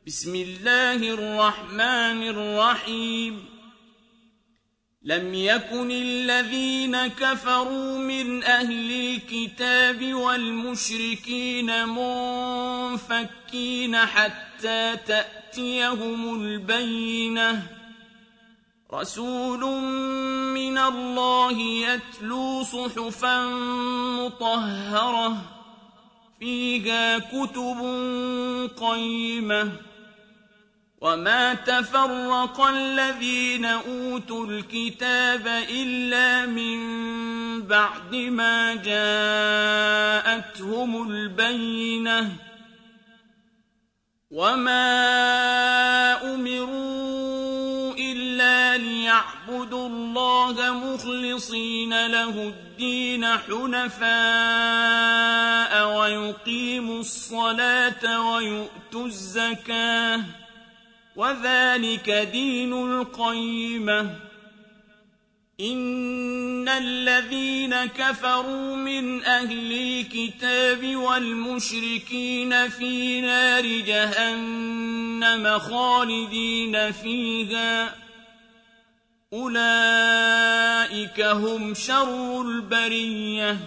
بسم الله الرحمن الرحيم لم يكن الذين كفروا من أهل الكتاب والمشركين منفكين حتى تأتيهم البينة رسول من الله يتلو صحفا مطهرة فيها كتب قيمة وما تفرق الذين أوتوا الكتاب إلا من بعد ما جاءتهم البينة وما أمروا إلا ليعبدوا الله مخلصين له الدين حنفاء ويقيموا الصلاة ويؤتوا الزكاة وذلك دين القيمة إن الذين كفروا من أهل الكتاب والمشركين في نار جهنم خالدين فيها أولئك هم شر البرية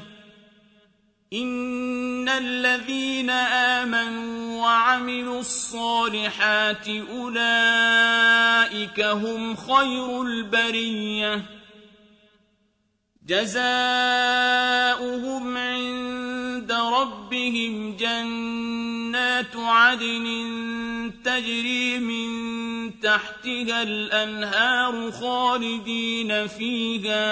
إن الذين آمنوا وعملوا الصالحات أولئك هم خير البرية جزاؤهم عند ربهم جنات عدن تجري من تحتها الأنهار خالدين فيها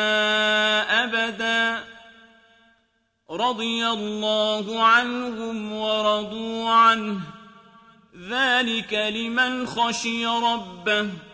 أبداً رضي الله عنهم ورضوا عنه ذلك لمن خشي ربه